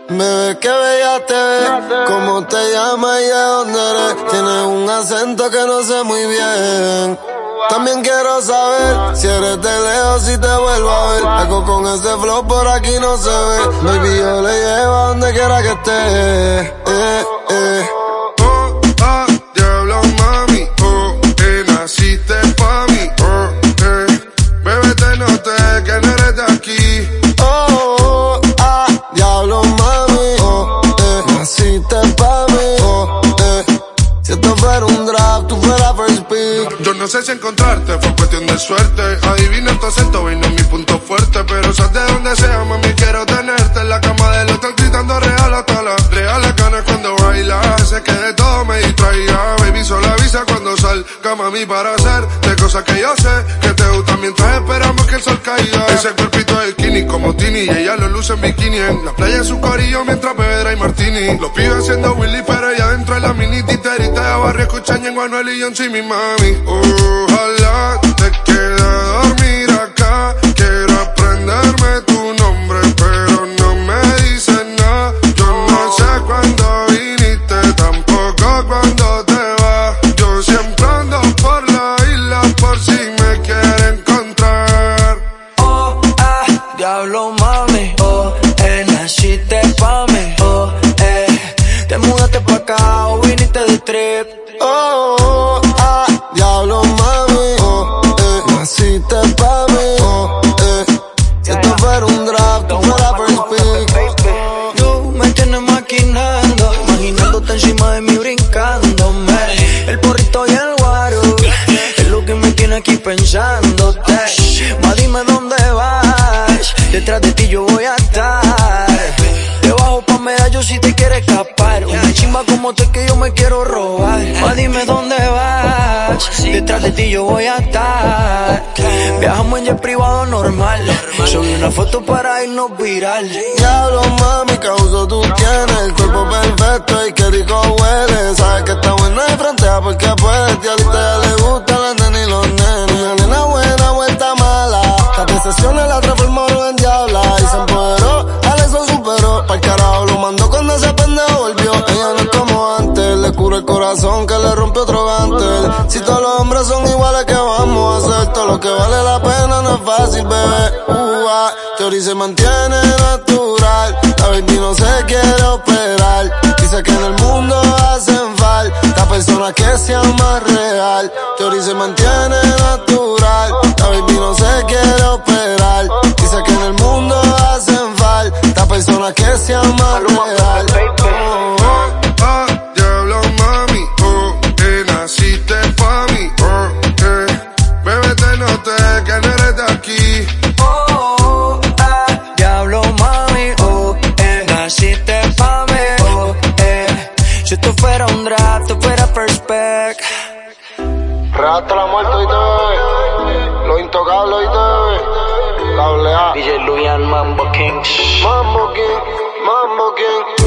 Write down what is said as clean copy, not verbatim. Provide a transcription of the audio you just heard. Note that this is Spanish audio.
Bebé, qué bella te ves, cómo te llamas y de dónde eres. Tienes un acento que no sé muy bien. También quiero saber si eres de lejos, si te vuelvo a ver. Algo con ese flow por aquí no se ve. Baby, yo le llevo a donde quiera que esté. Diablo mami, naciste pa' mí, bebé te noté que no eres de aquí. Diablo mami, naciste pa' mí, si esto fuera un draft, tú fueras first pick. Yo no sé si encontrarte, fue cuestión de suerte. Adivina tu acento y no es mi punto fuerte. Pero sabes de donde sea, mami, quiero tenerte en la cama del hotel gritando real hasta la real ganas cuando baila. Hace que de todo me distraiga. Baby, solo avisa cuando salga, mami, para hacer de cosas que yo sé que te gustan mientras esperamos que el sol caiga. Ese cuerpito es skinny como Tini y ella lo luce en bikini. En la playa en su corillo mientras bebe y martini. Los pibes haciendo Willy, pero ella dentro de la mini titerita de barrio escuchan en Anuel y John C, mi mami. Ojalá te quede a dormir acá. Quiero aprenderme tu nombre, pero no me dices nada. Yo no sé cuándo viniste, tampoco cuándo te vas. Yo siempre ando por la isla por si me quiere encontrar. Diablo mami, naciste pa' mí, te mudaste pa' acá o viniste de trip. Diablo mami, naciste pa' mí, si esto fuera un draft, tú fueras first pick. Tú me tienes maquinando, imaginándote encima de mí brincándome. El porrito y el guaro es lo que me tiene aquí pensándote. Ma, dime dónde vas, detrás de ti yo voy a estar. Debajo pa' medallo si te quieres escapar. Una chimba como tú es que yo me quiero robar. Ma, dime dónde vas, detrás de ti yo voy a estar. Viajamos en jet privado normal, subí una foto para irnos viral. Diablo mami, qué uso tú tienes, el cuerpo perfecto y qué rico huele. Sabes que está buena de frente porque puedes, y a ti ya le gustan las nenas y los nenes. Una nena buena, vuelta mala, las decepciones la transformaron en diabla. Y se empoderó, Alexo superó, pa'l carajo lo mandó cuando ese pendejo volvió. Ella no es como antes, le cura el corazón que le rompe otro gantel. Si todos los hombres son iguales, ¿qué vamos a hacer? Todo lo que vale la pena no es fácil, bebé. Teoría se mantiene natural, la baby no se quiere operar. Dice que en el mundo hacen falta personas que sean más real. Teoría se mantiene natural, la baby no se quiere operar. Dice que en el mundo hacen falta personas que sean más real. Diablo mami, naciste pa' mí, bebé te noté que no eres de aquí. Diablo mami, naciste pa' mí, si esto fuera un draft, tú fueras first pick. Hasta la muerte, oíste, bebé. Los intocables, oíste, bebé. Cable A. DJ Luyan, Mambo King. Mambo King, Mambo King.